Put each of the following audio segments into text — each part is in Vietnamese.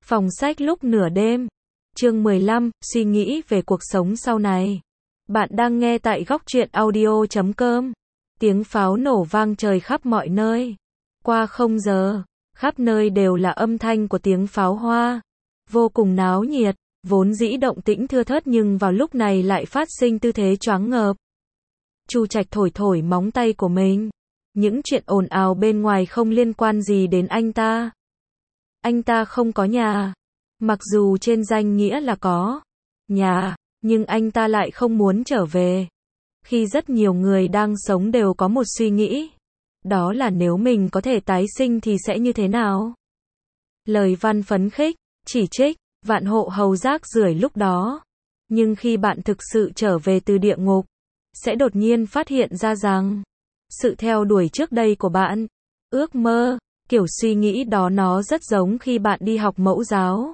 Phòng sách lúc nửa đêm. Chương 15, suy nghĩ về cuộc sống sau này. Bạn đang nghe tại góc truyện audio.com. Tiếng pháo nổ vang trời khắp mọi nơi. Qua 0 giờ, khắp nơi đều là âm thanh của tiếng pháo hoa. Vô cùng náo nhiệt, vốn dĩ động tĩnh thưa thớt nhưng vào lúc này lại phát sinh tư thế choáng ngợp. Chu Trạch thổi thổi móng tay của mình. Những chuyện ồn ào bên ngoài không liên quan gì đến anh ta. Anh ta không có nhà. Mặc dù trên danh nghĩa là có nhà, nhưng anh ta lại không muốn trở về. Khi rất nhiều người đang sống đều có một suy nghĩ. Đó là nếu mình có thể tái sinh thì sẽ như thế nào? Lời văn phấn khích, chỉ trích, vạn hộ hầu rác rưởi lúc đó. Nhưng khi bạn thực sự trở về từ địa ngục, sẽ đột nhiên phát hiện ra rằng sự theo đuổi trước đây của bạn, ước mơ, kiểu suy nghĩ đó nó rất giống khi bạn đi học mẫu giáo.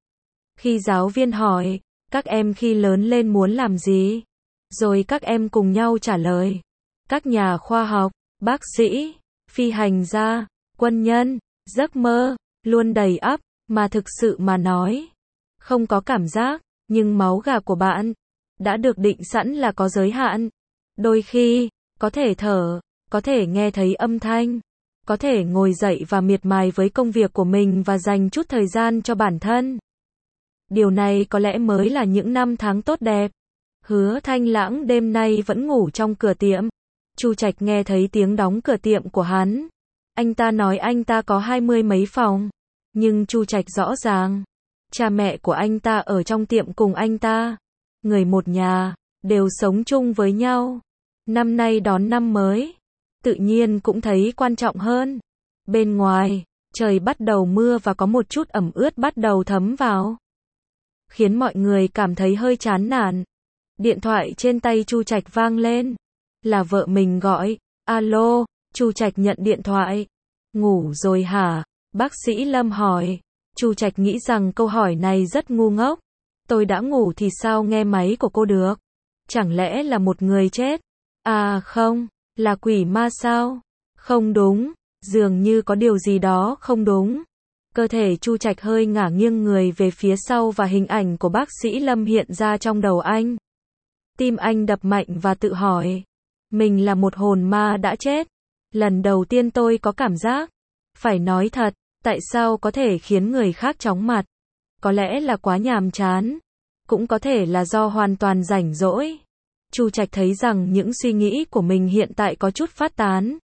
Khi giáo viên hỏi, các em khi lớn lên muốn làm gì? Rồi các em cùng nhau trả lời. Các nhà khoa học, bác sĩ, phi hành gia, quân nhân, giấc mơ, luôn đầy ắp, mà thực sự mà nói. Không có cảm giác, nhưng máu gà của bạn đã được định sẵn là có giới hạn. Đôi khi, có thể thở, có thể nghe thấy âm thanh, có thể ngồi dậy và miệt mài với công việc của mình và dành chút thời gian cho bản thân. Điều này có lẽ mới là những năm tháng tốt đẹp. Hứa Thanh Lãng đêm nay vẫn ngủ trong cửa tiệm. Chu Trạch nghe thấy tiếng đóng cửa tiệm của hắn. Anh ta nói anh ta có 20 mấy phòng. Nhưng Chu Trạch rõ ràng, cha mẹ của anh ta ở trong tiệm cùng anh ta. Người một nhà, đều sống chung với nhau. Năm nay đón năm mới, tự nhiên cũng thấy quan trọng hơn. Bên ngoài, trời bắt đầu mưa và có một chút ẩm ướt bắt đầu thấm vào, khiến mọi người cảm thấy hơi chán nản. Điện thoại trên tay Chu Trạch vang lên. Là vợ mình gọi. Alo, Chu Trạch nhận điện thoại. Ngủ rồi hả? Bác sĩ Lâm hỏi. Chu Trạch nghĩ rằng câu hỏi này rất ngu ngốc. Tôi đã ngủ thì sao nghe máy của cô được? Chẳng lẽ là một người chết? À không, là quỷ ma sao? Không đúng, dường như có điều gì đó không đúng. Cơ thể Chu Trạch hơi ngả nghiêng người về phía sau và hình ảnh của bác sĩ Lâm hiện ra trong đầu anh. Tim anh đập mạnh và tự hỏi, mình là một hồn ma đã chết. Lần đầu tiên tôi có cảm giác, phải nói thật, tại sao có thể khiến người khác chóng mặt? Có lẽ là quá nhàm chán, cũng có thể là do hoàn toàn rảnh rỗi. Chu Trạch thấy rằng những suy nghĩ của mình hiện tại có chút phát tán.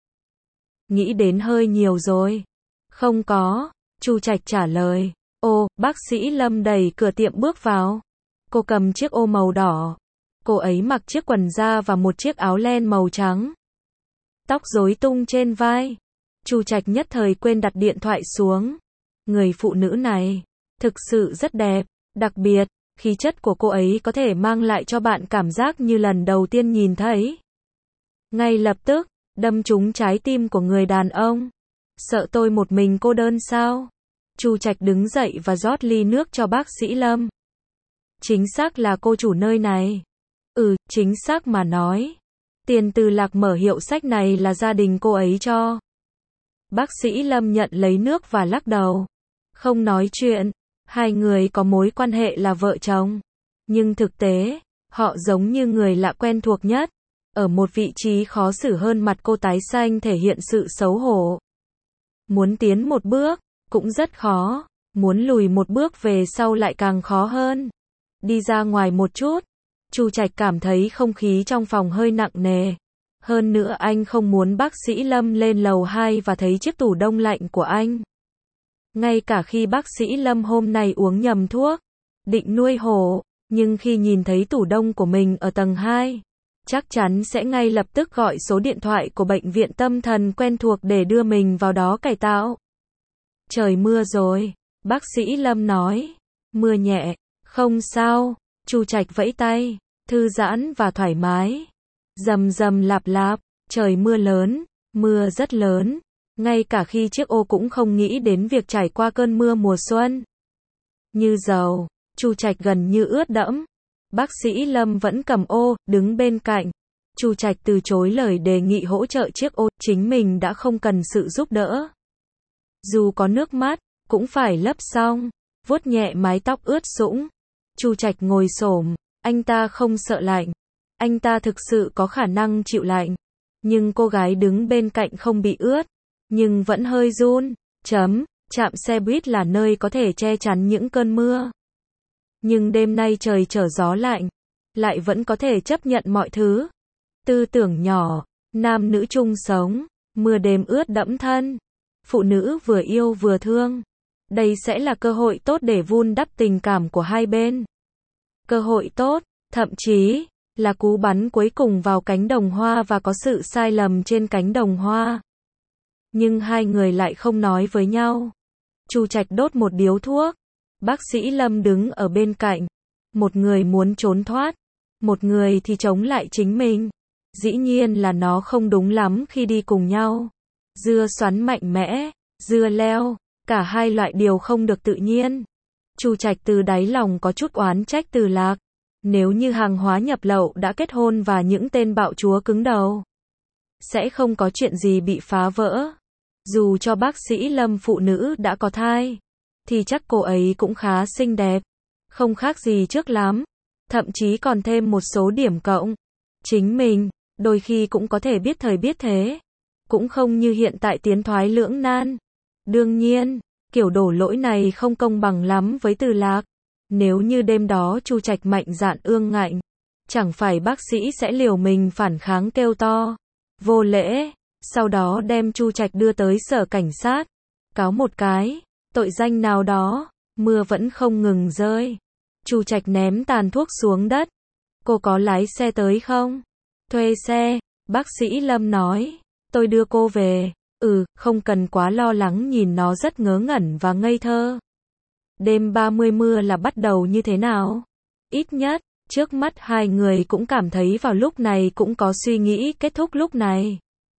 Nghĩ đến hơi nhiều rồi. Không có, Chu Trạch trả lời. Ô, bác sĩ Lâm đẩy cửa tiệm bước vào. Cô cầm chiếc ô màu đỏ. Cô ấy mặc chiếc quần da và một chiếc áo len màu trắng. Tóc rối tung trên vai. Chu Trạch nhất thời quên đặt điện thoại xuống. Người phụ nữ này thực sự rất đẹp, đặc biệt, khí chất của cô ấy có thể mang lại cho bạn cảm giác như lần đầu tiên nhìn thấy. Ngay lập tức, đâm trúng trái tim của người đàn ông. Sợ tôi một mình cô đơn sao? Chu Trạch đứng dậy và rót ly nước cho bác sĩ Lâm. Chính xác là cô chủ nơi này. Chính xác mà nói. Tiền từ Lạc mở hiệu sách này là gia đình cô ấy cho. Bác sĩ Lâm nhận lấy nước và lắc đầu. Không nói chuyện, hai người có mối quan hệ là vợ chồng. Nhưng thực tế, họ giống như người lạ quen thuộc nhất. Ở một vị trí khó xử hơn, mặt cô tái xanh thể hiện sự xấu hổ. Muốn tiến một bước, cũng rất khó. Muốn lùi một bước về sau lại càng khó hơn. Đi ra ngoài một chút. Chu Trạch cảm thấy không khí trong phòng hơi nặng nề. Hơn nữa anh không muốn bác sĩ Lâm lên lầu 2 và thấy chiếc tủ đông lạnh của anh. Ngay cả khi bác sĩ Lâm hôm nay uống nhầm thuốc, định nuôi hổ, nhưng khi nhìn thấy tủ đông của mình ở tầng 2, chắc chắn sẽ ngay lập tức gọi số điện thoại của bệnh viện tâm thần quen thuộc để đưa mình vào đó cải tạo. Trời mưa rồi, bác sĩ Lâm nói. Mưa nhẹ, không sao. Chu Trạch vẫy tay, thư giãn và thoải mái. Rầm rầm lạp lạp, trời mưa lớn, mưa rất lớn. Ngay cả khi chiếc ô cũng không nghĩ đến việc trải qua cơn mưa mùa xuân. Như dầu, Chu Trạch gần như ướt đẫm. Bác sĩ Lâm vẫn cầm ô, đứng bên cạnh. Chu Trạch từ chối lời đề nghị hỗ trợ chiếc ô, chính mình đã không cần sự giúp đỡ. Dù có nước mắt, cũng phải lấp xong. vuốt nhẹ mái tóc ướt sũng. Chu Trạch ngồi xổm, anh ta không sợ lạnh. Anh ta thực sự có khả năng chịu lạnh. Nhưng cô gái đứng bên cạnh không bị ướt, nhưng vẫn hơi run. Trạm xe buýt là nơi có thể che chắn những cơn mưa. Nhưng đêm nay trời trở gió lạnh, lại vẫn có thể chấp nhận mọi thứ. Tư tưởng nhỏ, nam nữ chung sống, mưa đêm ướt đẫm thân. Phụ nữ vừa yêu vừa thương. Đây sẽ là cơ hội tốt để vun đắp tình cảm của hai bên. Cơ hội tốt, thậm chí là cú bắn cuối cùng vào cánh đồng hoa và có sự sai lầm trên cánh đồng hoa. Nhưng hai người lại không nói với nhau. Chu Trạch đốt một điếu thuốc. Bác sĩ Lâm đứng ở bên cạnh. Một người muốn trốn thoát, một người thì chống lại chính mình. Dĩ nhiên là nó không đúng lắm khi đi cùng nhau. Dưa xoắn mạnh mẽ, dưa leo, cả hai loại điều không được tự nhiên. Chu Trạch từ đáy lòng có chút oán trách Từ Lạc. Nếu như hàng hóa nhập lậu đã kết hôn và những tên bạo chúa cứng đầu, sẽ không có chuyện gì bị phá vỡ. Dù cho bác sĩ Lâm phụ nữ đã có thai, thì chắc cô ấy cũng khá xinh đẹp. Không khác gì trước lắm. Thậm chí còn thêm một số điểm cộng. Chính mình, đôi khi cũng có thể biết thời biết thế. Cũng không như hiện tại tiến thoái lưỡng nan. Đương nhiên, kiểu đổ lỗi này không công bằng lắm với Từ Lạc. Nếu như đêm đó Chu Trạch mạnh dạn ương ngạnh, chẳng phải bác sĩ sẽ liều mình phản kháng kêu to, vô lễ, sau đó đem Chu Trạch đưa tới sở cảnh sát, cáo một cái, tội danh nào đó. Mưa vẫn không ngừng rơi. Chu Trạch ném tàn thuốc xuống đất. Cô có lái xe tới không? Thuê xe, bác sĩ Lâm nói. Tôi đưa cô về. Không cần quá lo lắng, nhìn nó rất ngớ ngẩn và ngây thơ. Đêm 30 mưa là bắt đầu như thế nào? Ít nhất, trước mắt hai người cũng cảm thấy vào lúc này cũng có suy nghĩ kết thúc lúc này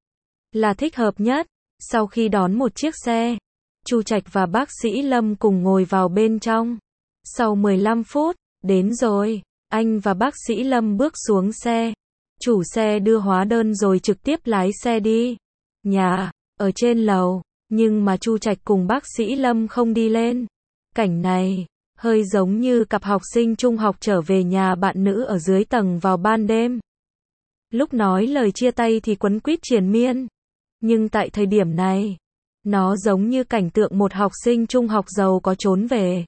là thích hợp nhất. Sau khi đón một chiếc xe, Chu Trạch và bác sĩ Lâm cùng ngồi vào bên trong. Sau 15 phút, đến rồi, anh và bác sĩ Lâm bước xuống xe. Chủ xe đưa hóa đơn rồi trực tiếp lái xe đi. Nhà, ở trên lầu, nhưng mà Chu Trạch cùng bác sĩ Lâm không đi lên. Cảnh này, hơi giống như cặp học sinh trung học trở về nhà bạn nữ ở dưới tầng vào ban đêm. Lúc nói lời chia tay thì quấn quýt triền miên. Nhưng tại thời điểm này, nó giống như cảnh tượng một học sinh trung học giàu có trốn về.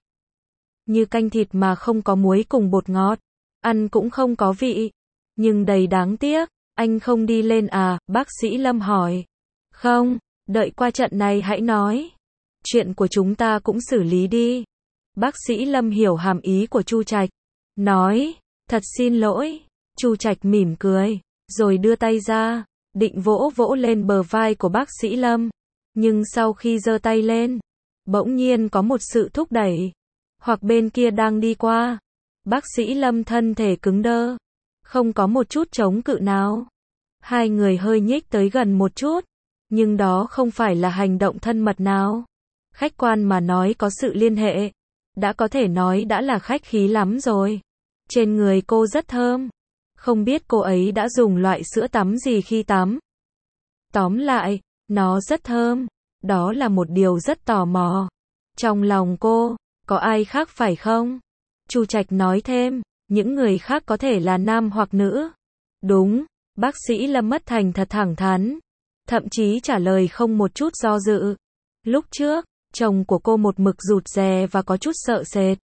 Như canh thịt mà không có muối cùng bột ngọt. Ăn cũng không có vị. Nhưng đầy đáng tiếc. Anh không đi lên à? Bác sĩ Lâm hỏi. Không, đợi qua trận này hãy nói. Chuyện của chúng ta cũng xử lý đi. Bác sĩ Lâm hiểu hàm ý của Chu Trạch. Nói, thật xin lỗi. Chu Trạch mỉm cười, rồi đưa tay ra, định vỗ vỗ lên bờ vai của bác sĩ Lâm. Nhưng sau khi giơ tay lên, bỗng nhiên có một sự thúc đẩy. Hoặc bên kia đang đi qua. Bác sĩ Lâm thân thể cứng đơ. Không có một chút chống cự nào. Hai người hơi nhích tới gần một chút. Nhưng đó không phải là hành động thân mật nào. Khách quan mà nói có sự liên hệ. Đã có thể nói đã là khách khí lắm rồi. Trên người cô rất thơm. Không biết cô ấy đã dùng loại sữa tắm gì khi tắm. Tóm lại, nó rất thơm. Đó là một điều rất tò mò. Trong lòng cô, có ai khác phải không? Chu Trạch nói thêm, những người khác có thể là nam hoặc nữ. Đúng, bác sĩ Lâm mất thành thật thẳng thắn. Thậm chí trả lời không một chút do dự. Lúc trước, chồng của cô một mực rụt rè và có chút sợ sệt.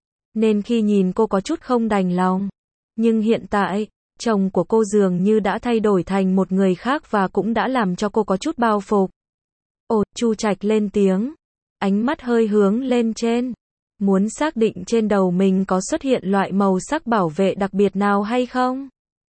Nên khi nhìn cô có chút không đành lòng. Nhưng hiện tại, chồng của cô dường như đã thay đổi thành một người khác và cũng đã làm cho cô có chút bao phục. Ồ, Chu Trạch lên tiếng. Ánh mắt hơi hướng lên trên. Muốn xác định trên đầu mình có xuất hiện loại màu sắc bảo vệ đặc biệt nào hay không?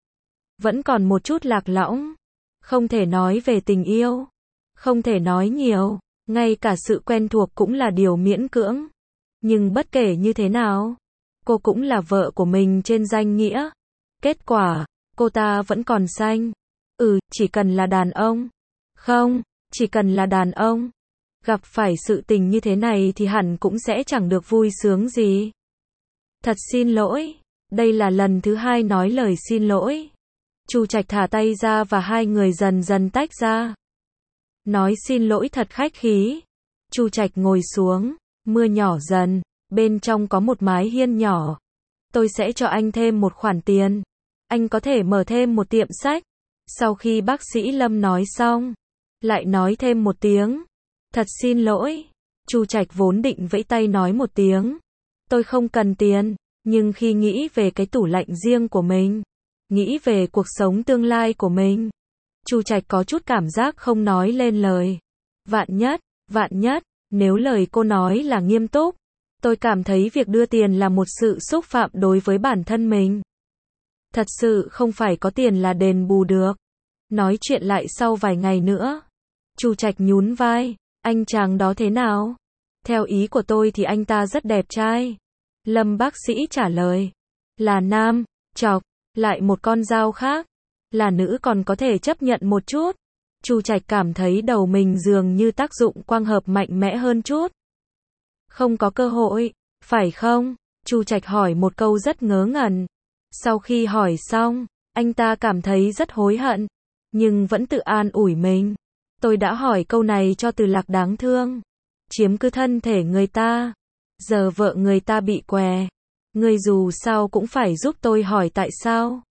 Vẫn còn một chút lạc lõng. Không thể nói về tình yêu. Không thể nói nhiều. Ngay cả sự quen thuộc cũng là điều miễn cưỡng. Nhưng bất kể như thế nào, cô cũng là vợ của mình trên danh nghĩa. Kết quả, cô ta vẫn còn xanh. Chỉ cần là đàn ông. Không, chỉ cần là đàn ông. Gặp phải sự tình như thế này thì hẳn cũng sẽ chẳng được vui sướng gì. Thật xin lỗi. Đây là lần thứ hai nói lời xin lỗi. Chu Trạch thả tay ra và hai người dần dần tách ra. Nói xin lỗi thật khách khí. Chu Trạch ngồi xuống. Mưa nhỏ dần. bên trong có một mái hiên nhỏ. Tôi sẽ cho anh thêm một khoản tiền. Anh có thể mở thêm một tiệm sách. Sau khi bác sĩ Lâm nói xong, lại nói thêm một tiếng. Thật xin lỗi. Chu Trạch vốn định vẫy tay nói một tiếng. Tôi không cần tiền, nhưng khi nghĩ về cái tủ lạnh riêng của mình, nghĩ về cuộc sống tương lai của mình, Chu Trạch có chút cảm giác không nói lên lời. Vạn nhất, nếu lời cô nói là nghiêm túc, tôi cảm thấy việc đưa tiền là một sự xúc phạm đối với bản thân mình. Thật sự không phải có tiền là đền bù được. Nói chuyện lại sau vài ngày nữa. Chu Trạch nhún vai, anh chàng đó thế nào? Theo ý của tôi thì anh ta rất đẹp trai. Lâm bác sĩ trả lời. Là nam, chọc, lại một con dao khác. Là nữ còn có thể chấp nhận một chút. Chu Trạch cảm thấy đầu mình dường như tác dụng quang hợp mạnh mẽ hơn chút. Không có cơ hội, phải không? Chu Trạch hỏi một câu rất ngớ ngẩn. Sau khi hỏi xong, anh ta cảm thấy rất hối hận, nhưng vẫn tự an ủi mình. Tôi đã hỏi câu này cho Từ Lạc đáng thương. Chiếm cứ thân thể người ta. Giờ vợ người ta bị què. Người dù sao cũng phải giúp tôi hỏi tại sao.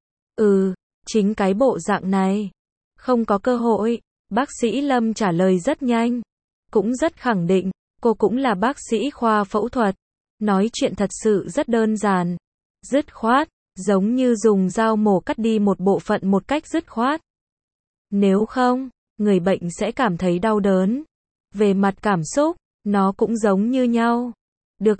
Chính cái bộ dạng này. Không có cơ hội. Bác sĩ Lâm trả lời rất nhanh. Cũng rất khẳng định. Cô cũng là bác sĩ khoa phẫu thuật. Nói chuyện thật sự rất đơn giản. Dứt khoát. Giống như dùng dao mổ cắt đi một bộ phận một cách dứt khoát. Nếu không, người bệnh sẽ cảm thấy đau đớn. Về mặt cảm xúc, nó cũng giống như nhau. Được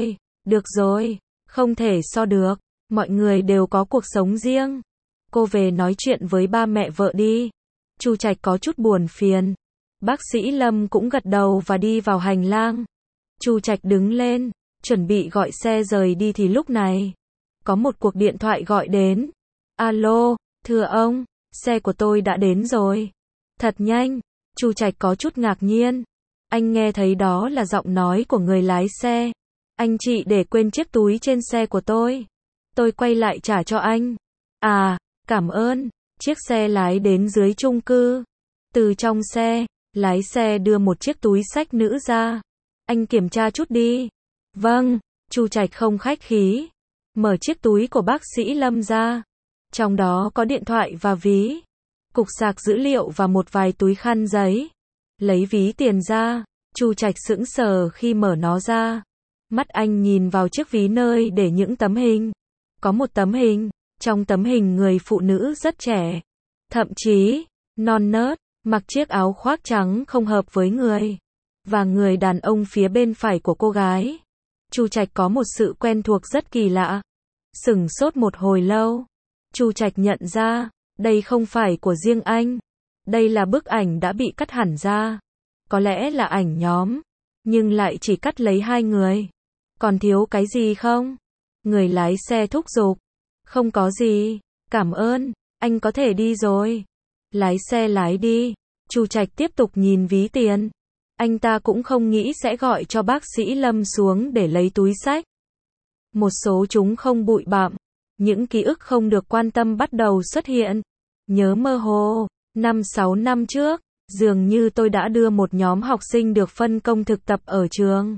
rồi, không thể so được. Mọi người đều có cuộc sống riêng. Cô về nói chuyện với ba mẹ vợ đi. Chu Trạch có chút buồn phiền. Bác sĩ Lâm cũng gật đầu và đi vào hành lang. Chu Trạch đứng lên, chuẩn bị gọi xe rời đi thì lúc này, có một cuộc điện thoại gọi đến. Alo, thưa ông, xe của tôi đã đến rồi. Thật nhanh. Chu Trạch có chút ngạc nhiên. Anh nghe thấy đó là giọng nói của người lái xe. Anh chị để quên chiếc túi trên xe của tôi. Tôi quay lại trả cho anh. À, cảm ơn. Chiếc xe lái đến dưới chung cư. Từ trong xe, lái xe đưa một chiếc túi xách nữ ra. Anh kiểm tra chút đi. Vâng. Chu Trạch không khách khí. Mở chiếc túi của bác sĩ Lâm ra. Trong đó có điện thoại và ví, cục sạc dữ liệu và một vài túi khăn giấy. Lấy ví tiền ra, Chu Trạch sững sờ khi mở nó ra. Mắt anh nhìn vào chiếc ví nơi để những tấm hình. Có một tấm hình, trong tấm hình người phụ nữ rất trẻ. Thậm chí, non nớt, mặc chiếc áo khoác trắng không hợp với người. Và người đàn ông phía bên phải của cô gái. Chu Trạch có một sự quen thuộc rất kỳ lạ. Sửng sốt một hồi lâu. Chu Trạch nhận ra, đây không phải của riêng anh. Đây là bức ảnh đã bị cắt hẳn ra. Có lẽ là ảnh nhóm, nhưng lại chỉ cắt lấy hai người. Còn thiếu cái gì không? Người lái xe thúc giục. Không có gì, cảm ơn, anh có thể đi rồi. Lái xe lái đi. Chu Trạch tiếp tục nhìn ví tiền. Anh ta cũng không nghĩ sẽ gọi cho bác sĩ Lâm xuống để lấy túi xách. Một số chúng không bụi bặm. Những ký ức không được quan tâm bắt đầu xuất hiện. Nhớ mơ hồ, 5-6 năm trước, dường như tôi đã đưa một nhóm học sinh được phân công thực tập ở trường.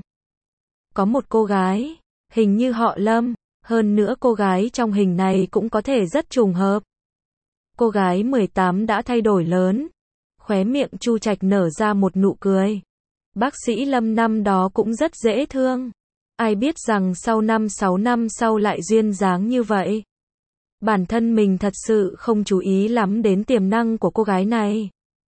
Có một cô gái, hình như họ Lâm, hơn nữa cô gái trong hình này cũng có thể rất trùng hợp. Cô gái 18 đã thay đổi lớn. Khóe miệng Chu Trạch nở ra một nụ cười. Bác sĩ Lâm năm đó cũng rất dễ thương. Ai biết rằng sau 5-6 năm sau lại duyên dáng như vậy. Bản thân mình thật sự không chú ý lắm đến tiềm năng của cô gái này.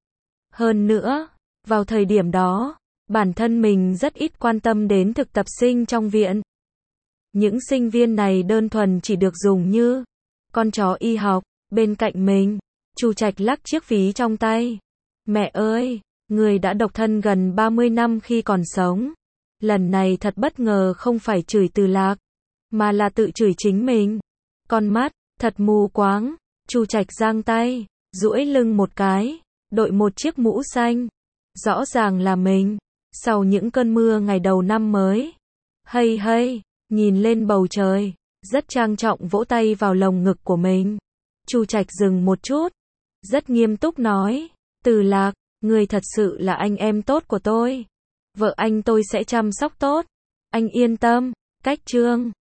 Hơn nữa, vào thời điểm đó, bản thân mình rất ít quan tâm đến thực tập sinh trong viện. Những sinh viên này đơn thuần chỉ được dùng như con chó y học. Bên cạnh mình, Chu Trạch lắc chiếc ví trong tay. Mẹ ơi, người đã độc thân gần 30 năm khi còn sống. Lần này thật bất ngờ không phải chửi Từ Lạc, mà là tự chửi chính mình. Con mắt, thật mù quáng. Chu Trạch giang tay, duỗi lưng một cái, đội một chiếc mũ xanh. Rõ ràng là mình. Sau những cơn mưa ngày đầu năm mới. Hay hay, nhìn lên bầu trời, rất trang trọng vỗ tay vào lồng ngực của mình. Chu Trạch dừng một chút, rất nghiêm túc nói, Từ Lạc, người thật sự là anh em tốt của tôi. Vợ anh tôi sẽ chăm sóc tốt. Anh yên tâm, Cách chương